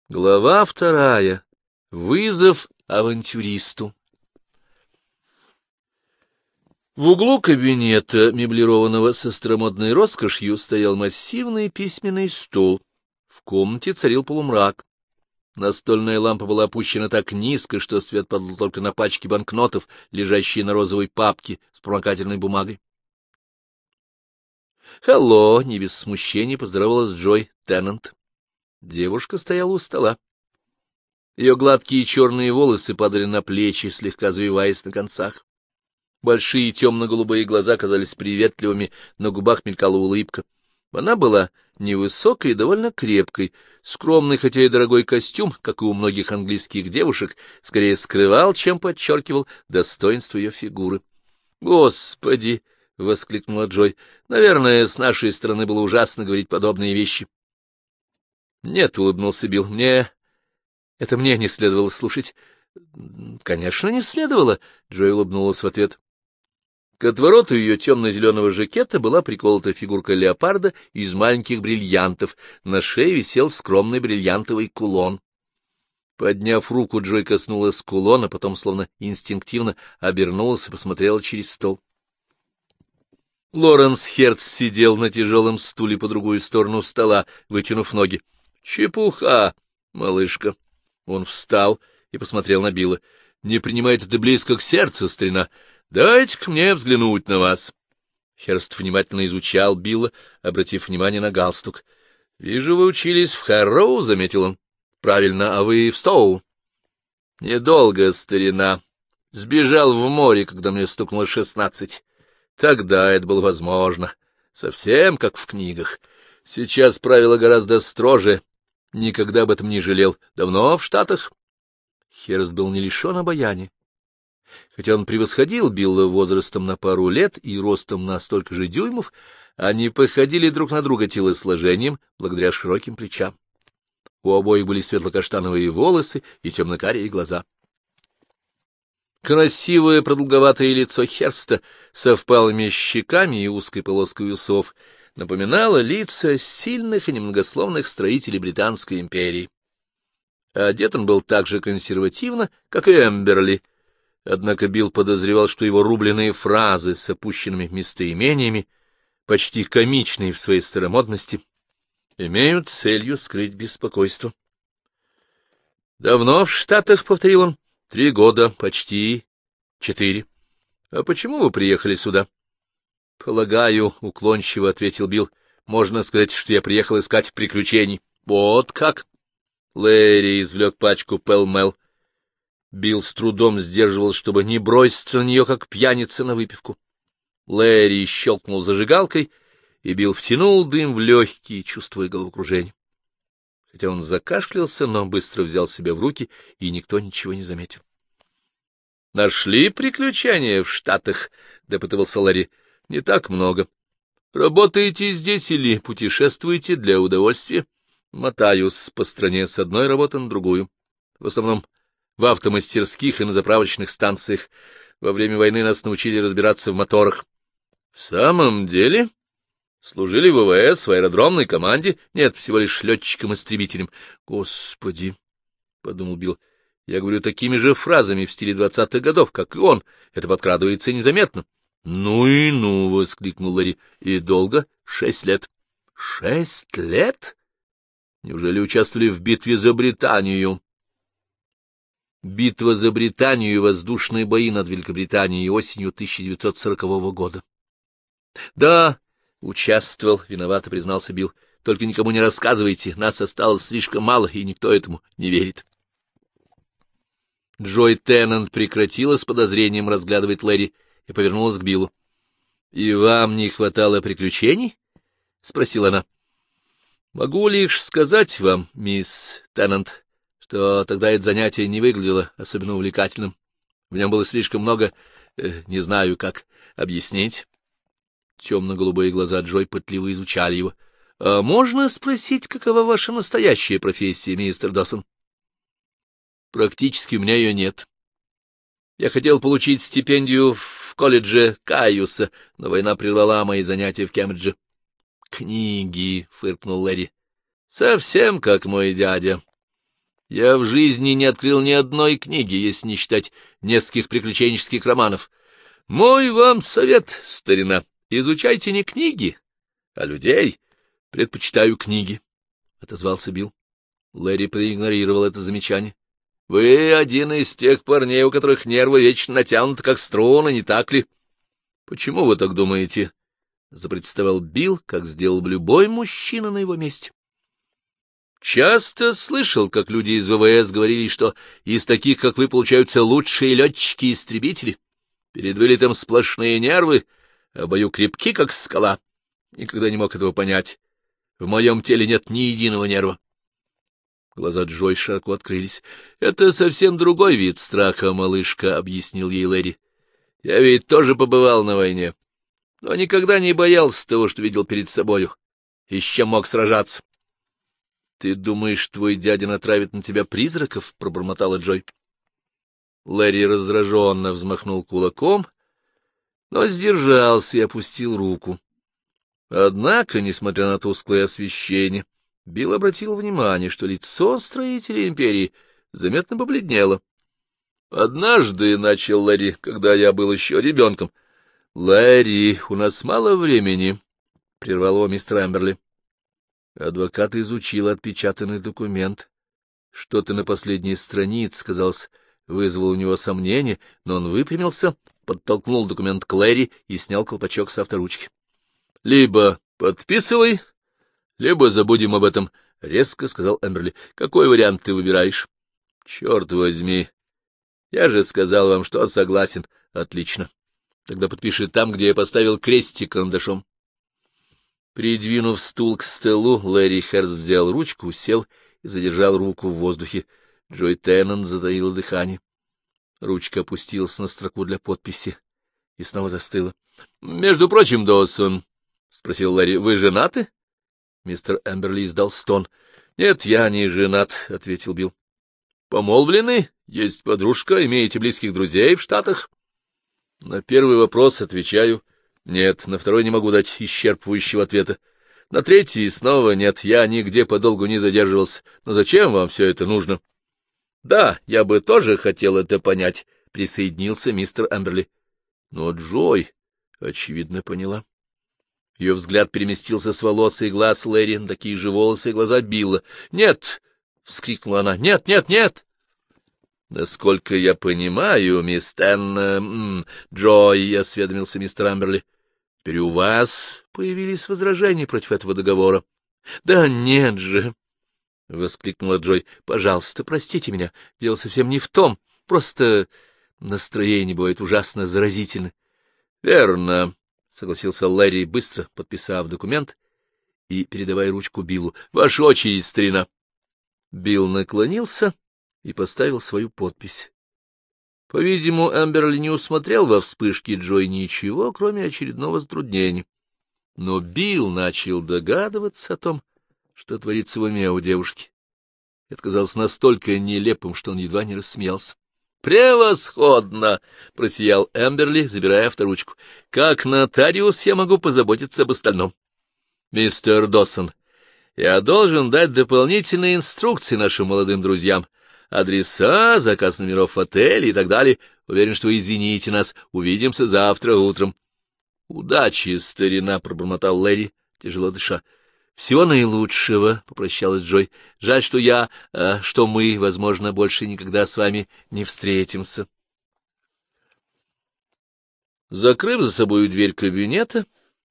Глава 2. Вызов авантюристу. В углу кабинета, меблированного со старомодной роскошью, стоял массивный письменный стол. В комнате царил полумрак. Настольная лампа была опущена так низко, что свет падал только на пачки банкнотов, лежащие на розовой папке с промокательной бумагой. «Hello!» — не без смущения поздоровалась Джой Теннант. Девушка стояла у стола. Ее гладкие черные волосы падали на плечи, слегка завиваясь на концах. Большие темно-голубые глаза казались приветливыми, на губах мелькала улыбка. Она была невысокой и довольно крепкой. Скромный, хотя и дорогой костюм, как и у многих английских девушек, скорее скрывал, чем подчеркивал достоинство ее фигуры. «Господи!» — воскликнула Джой. «Наверное, с нашей стороны было ужасно говорить подобные вещи». «Нет», — улыбнулся Билл, — мне не следовало слушать. «Конечно, не следовало», — Джой улыбнулась в ответ. К отвороту ее темно-зеленого жакета была приколота фигурка леопарда из маленьких бриллиантов. На шее висел скромный бриллиантовый кулон. Подняв руку, Джой коснулась кулона, потом, словно инстинктивно, обернулась и посмотрела через стол. Лоренс Херц сидел на тяжелом стуле по другую сторону стола, вытянув ноги. «Чепуха, малышка!» Он встал и посмотрел на Билла. «Не принимайте это близко к сердцу, старина. Дайте-ка мне взглянуть на вас». Херст внимательно изучал Билла, обратив внимание на галстук. «Вижу, вы учились в Харроу», — заметил он. «Правильно, а вы в Стоу?» «Недолго, старина. Сбежал в море, когда мне стукнуло 16. Тогда это было возможно. Совсем как в книгах. Сейчас правила гораздо строже. Никогда об этом не жалел. Давно в Штатах?» Херст был не лишен обаяния. Хотя он превосходил Билла возрастом на пару лет и ростом на столько же дюймов, они походили друг на друга телосложением благодаря широким плечам. У обоих были светло-каштановые волосы и темно-карие глаза. Красивое продолговатое лицо Херста со впалыми щеками и узкой полоской усов напоминало лица сильных и немногословных строителей Британской империи. Одет он был так же консервативно, как и Эмберли, однако Билл подозревал, что его рубленые фразы с опущенными местоимениями, почти комичные в своей старомодности, имеют целью скрыть беспокойство. «Давно в Штатах», — повторил он, — 3 года, почти 4. А почему вы приехали сюда?» «Полагаю», — уклончиво ответил Билл, — «можно сказать, что я приехал искать приключений». «Вот как?» Лэри извлек пачку Пэл-Мэл. Билл с трудом сдерживал, чтобы не броситься на нее, как пьяница на выпивку. Лэри щелкнул зажигалкой, и Билл втянул дым в легкие, чувствуя головокружение. Хотя он закашлялся, но быстро взял себя в руки, и никто ничего не заметил. — Нашли приключения в Штатах? — допытывался Лэри. — Не так много. — Работаете здесь или путешествуете для удовольствия? — Мотаюсь по стране с одной работы на другую. В основном в автомастерских и на заправочных станциях. Во время войны нас научили разбираться в моторах. — В самом деле? Служили в ВВС, в аэродромной команде? Нет, всего лишь летчиком-истребителем. — Господи! — подумал Билл. — Я говорю такими же фразами в стиле 20-х годов, как и он. Это подкрадывается незаметно. — Ну и ну! — воскликнул Лэри. — И долго? 6 лет. — 6 лет? Неужели участвовали в битве за Британию? Битва за Британию и воздушные бои над Великобританией осенью 1940 года. — Да, участвовал, — виновато признался Билл. — Только никому не рассказывайте, нас осталось слишком мало, и никто этому не верит. Джой Теннант прекратила с подозрением разглядывать Лэри и повернулась к Биллу. — И вам не хватало приключений? — спросила она. — Могу лишь сказать вам, мисс Теннант, что тогда это занятие не выглядело особенно увлекательным. В нем было слишком много... не знаю, как объяснить. Темно-голубые глаза Джой пытливо изучали его. — А можно спросить, какова ваша настоящая профессия, мистер Доссон? — Практически у меня ее нет. Я хотел получить стипендию в колледже Кайуса, но война прервала мои занятия в Кембридже. — Книги, — фыркнул Лэри. — Совсем как мой дядя. Я в жизни не открыл ни одной книги, если не считать нескольких приключенческих романов. Мой вам совет, старина, изучайте не книги, а людей. Предпочитаю книги, — отозвался Билл. Лэри проигнорировал это замечание. — Вы один из тех парней, у которых нервы вечно натянуты, как струны, не так ли? — Почему вы так думаете? — запредставил Билл, как сделал бы любой мужчина на его месте. Часто слышал, как люди из ВВС говорили, что из таких, как вы, получаются лучшие летчики и истребители. Перед вылетом сплошные нервы, а в бою крепки, как скала. Никогда не мог этого понять. В моем теле нет ни единого нерва. Глаза Джой широко открылись. — Это совсем другой вид страха, малышка, — объяснил ей Лэри. — Я ведь тоже побывал на войне, но никогда не боялся того, что видел перед собою, и с чем мог сражаться. — Ты думаешь, твой дядя натравит на тебя призраков? — пробормотала Джой. Лэри раздраженно взмахнул кулаком, но сдержался и опустил руку. Однако, несмотря на тусклое освещение, Билл обратил внимание, что лицо строителя империи заметно побледнело. — Однажды, — начал Лэри, — когда я был еще ребенком. — Лэри, у нас мало времени, — прервал его мистер Эмберли. Адвокат изучил отпечатанный документ. Что-то на последней странице, казалось, вызвало у него сомнение, но он выпрямился, подтолкнул документ к Лэри и снял колпачок с авторучки. — Либо подписывай, либо забудем об этом, — резко сказал Эмберли. — Какой вариант ты выбираешь? — Черт возьми! Я же сказал вам, что согласен. — Отлично. Тогда подпиши там, где я поставил крестик карандашом. Придвинув стул к столу, Лэри Херст взял ручку, сел и задержал руку в воздухе. Джой Теннант затаила дыхание. Ручка опустилась на строку для подписи и снова застыла. — Между прочим, Доусон, — спросил Лэри, — вы женаты? Мистер Эмберли издал стон. — Нет, я не женат, — ответил Билл. — Помолвлены? Есть подружка? Имеете близких друзей в Штатах? На первый вопрос отвечаю — нет, на второй не могу дать исчерпывающего ответа. На третий снова нет, я нигде подолгу не задерживался. Но зачем вам все это нужно? — Да, я бы тоже хотел это понять, — присоединился мистер Эмберли. Но Джой, очевидно, поняла. Ее взгляд переместился с волос и глаз Лэри на такие же волосы и глаза Билла. — Нет! — вскрикнула она. — Нет, нет, нет! — Насколько я понимаю, Джой, — осведомился мистер Амберли, — теперь у вас появились возражения против этого договора. — Да нет же! — воскликнула Джой. — Пожалуйста, простите меня, дело совсем не в том. Просто настроение бывает ужасно заразительно. — Верно, — согласился Лэри, быстро подписав документ и передавая ручку Биллу. — Ваша очередь, старина. Билл наклонился и поставил свою подпись. По-видимому, Эмберли не усмотрел во вспышке Джой ничего, кроме очередного затруднения. Но Билл начал догадываться о том, что творится в уме у девушки. Это казалось настолько нелепым, что он едва не рассмеялся. — Превосходно! — просиял Эмберли, забирая авторучку. — Как нотариус я могу позаботиться об остальном. — Мистер Доссон, я должен дать дополнительные инструкции нашим молодым друзьям. Адреса, заказ номеров в отеле и так далее. Уверен, что вы извините нас. Увидимся завтра утром. — Удачи, старина! — пробормотал Лэри, тяжело дыша. — Всего наилучшего, — попрощалась Джой. — Жаль, что мы, возможно, больше никогда с вами не встретимся. Закрыв за собой дверь кабинета,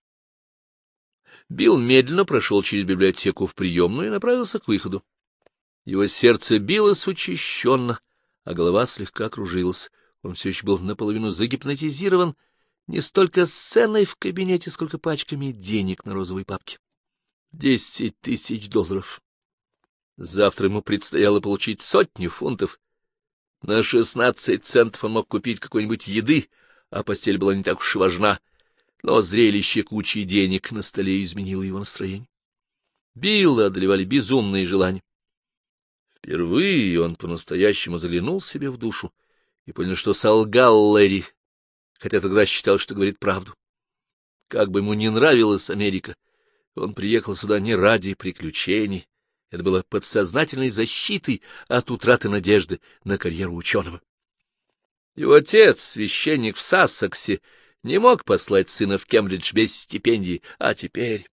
Билл медленно прошел через библиотеку в приемную и направился к выходу. Его сердце билось учащенно, а голова слегка кружилась. Он все еще был наполовину загипнотизирован не столько сценой в кабинете, сколько пачками денег на розовой папке. 10 000 долларов. Завтра ему предстояло получить 100 фунтов. На 16 центов он мог купить какой-нибудь еды, а постель была не так уж и важна. Но зрелище кучи денег на столе изменило его настроение. Билла одолевали безумные желания. Впервые он по-настоящему заглянул себе в душу и понял, что солгал Лэри, хотя тогда считал, что говорит правду. Как бы ему ни нравилась Америка, он приехал сюда не ради приключений, Это было подсознательной защитой от утраты надежды на карьеру ученого. Его отец, священник в Сассексе, не мог послать сына в Кембридж без стипендии, а теперь...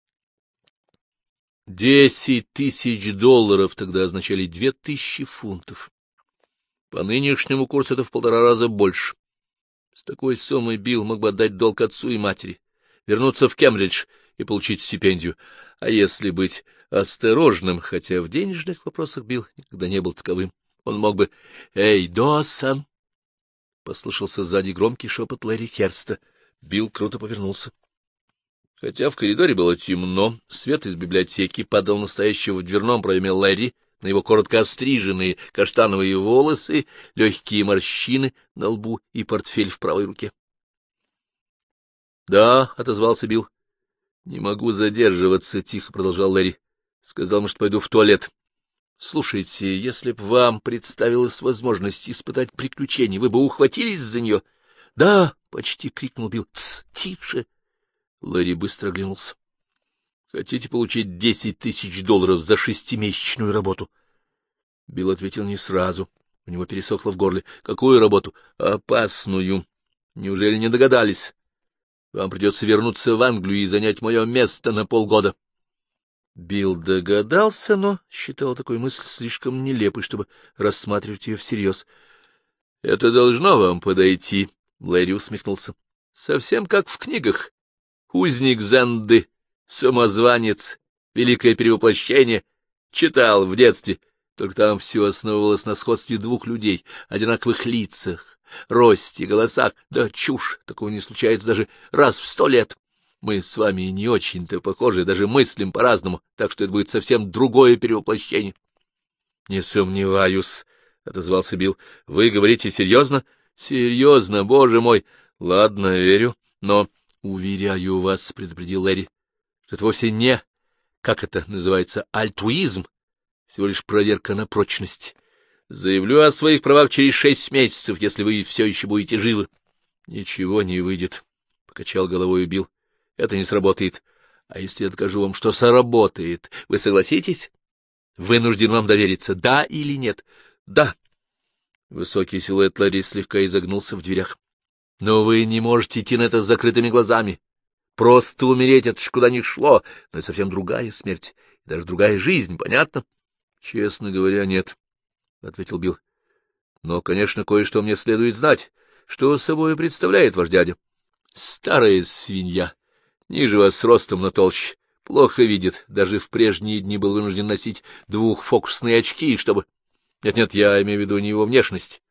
$10 000 тогда означали 2000 фунтов. По нынешнему курсу это в 1,5 раза больше. С такой суммой Билл мог бы отдать долг отцу и матери, вернуться в Кембридж и получить стипендию. А если быть осторожным, хотя в денежных вопросах Билл никогда не был таковым, он мог бы... «Эй, Досан!» — послышался сзади громкий шепот Ларри Херста. Билл круто повернулся. Хотя в коридоре было темно, свет из библиотеки падал настоящего в дверном проеме Ларри на его коротко остриженные каштановые волосы, легкие морщины на лбу и портфель в правой руке. — Да, — отозвался Билл. — Не могу задерживаться, — тихо продолжал Ларри. — Сказал, может, пойду в туалет. — Слушайте, если б вам представилась возможность испытать приключение, вы бы ухватились за нее? — Да, — почти крикнул Билл. — Тише! Ларри быстро оглянулся. — Хотите получить $10 000 за 6-месячную работу? Билл ответил не сразу. У него пересохло в горле. — Какую работу? — Опасную. Неужели не догадались? Вам придется вернуться в Англию и занять мое место на полгода. Билл догадался, но считал такую мысль слишком нелепой, чтобы рассматривать ее всерьез. — Это должно вам подойти, — Ларри усмехнулся. — Совсем как в книгах. Узник Зенды, самозванец, великое перевоплощение. Читал в детстве, только там все основывалось на сходстве двух людей, одинаковых лицах, росте, голосах. Да чушь, такого не случается даже раз в 100 лет. Мы с вами не очень-то похожи, даже мыслим по-разному, так что это будет совсем другое перевоплощение. — Не сомневаюсь, — отозвался Билл. — Вы говорите серьезно? — Серьезно, боже мой. Ладно, верю, но... — Уверяю вас, — предупредил Ларри, — что это вовсе не, как это называется, альтруизм, всего лишь проверка на прочность. Заявлю о своих правах через 6 месяцев, если вы все еще будете живы. — Ничего не выйдет, — покачал головой Билл. — Это не сработает. А если я докажу вам, что сработает, вы согласитесь? Вынужден вам довериться, да или нет? — Да. Высокий силуэт Ларри слегка изогнулся в дверях. Но вы не можете идти на это с закрытыми глазами. Просто умереть — это ж куда ни шло, но это совсем другая смерть, и даже другая жизнь, понятно? — Честно говоря, нет, — ответил Билл. — Но, конечно, кое-что мне следует знать. Что собой представляет ваш дядя? — Старая свинья, ниже вас ростом, но толще, плохо видит, даже в прежние дни был вынужден носить двухфокусные очки, чтобы... Нет-нет, я имею в виду не его внешность.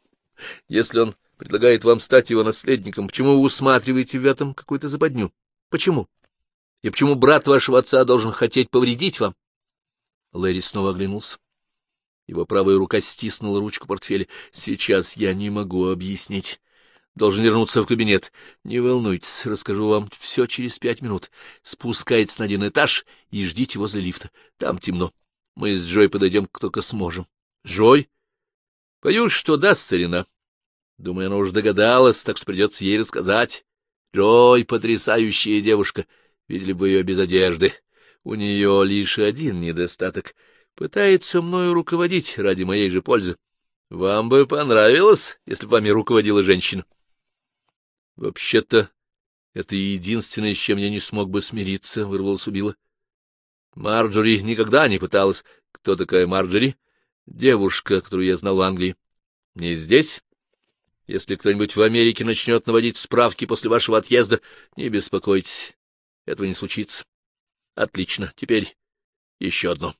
Если он предлагает вам стать его наследником, почему вы усматриваете в этом какую-то западню? Почему? И почему брат вашего отца должен хотеть повредить вам? Ларри снова оглянулся. Его правая рука стиснула ручку портфеля. Сейчас я не могу объяснить. Должен вернуться в кабинет. Не волнуйтесь, расскажу вам все через 5 минут. Спускайтесь на 1 этаж и ждите возле лифта. Там темно. Мы с Джой подойдем, как только сможем. Джой? Боюсь, что да, старина. Думаю, она уже догадалась, так что придется ей рассказать. Джой — потрясающая девушка. Видели бы ее без одежды. У нее лишь один недостаток. Пытается мною руководить ради моей же пользы. Вам бы понравилось, если бы вами руководила женщина. Вообще-то, это единственное, с чем я не смог бы смириться, — вырвалось у Билла. Марджори никогда не пыталась. Кто такая Марджори? Девушка, которую я знал в Англии. Не здесь? Если кто-нибудь в Америке начнет наводить справки после вашего отъезда, не беспокойтесь, этого не случится. Отлично, теперь еще одно.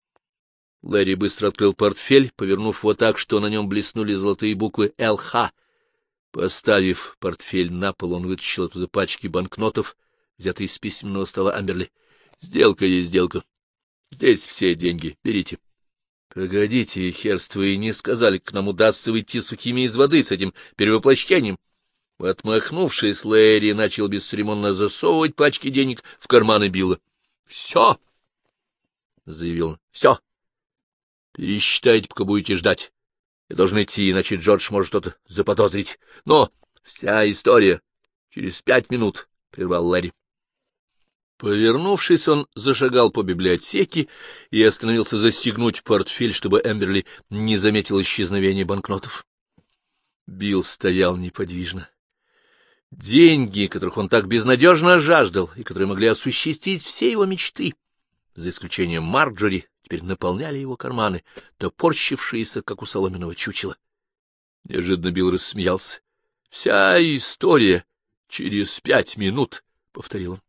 Ларри быстро открыл портфель, повернув его так, что на нем блеснули золотые буквы «ЛХ». Поставив портфель на пол, он вытащил оттуда пачки банкнотов, взятые из письменного стола Амберли. — Сделка есть сделка. Здесь все деньги. Берите. — Погодите, Херст, вы не сказали, как нам удастся выйти сухими из воды с этим перевоплощением. Отмахнувшись, Ларри начал бесцеремонно засовывать пачки денег в карманы Билла. — Все! — заявил он. — Все! Пересчитайте, пока будете ждать. Я должен идти, иначе Джордж может что-то заподозрить. Но вся история через 5 минут, — прервал Ларри. Повернувшись, он зашагал по библиотеке и остановился застегнуть портфель, чтобы Эмберли не заметил исчезновения банкнотов. Билл стоял неподвижно. Деньги, которых он так безнадежно жаждал и которые могли осуществить все его мечты, за исключением Марджори, теперь наполняли его карманы, топорщившиеся, как у соломенного чучела. Неожиданно Билл рассмеялся. — Вся история через 5 минут, — повторил он.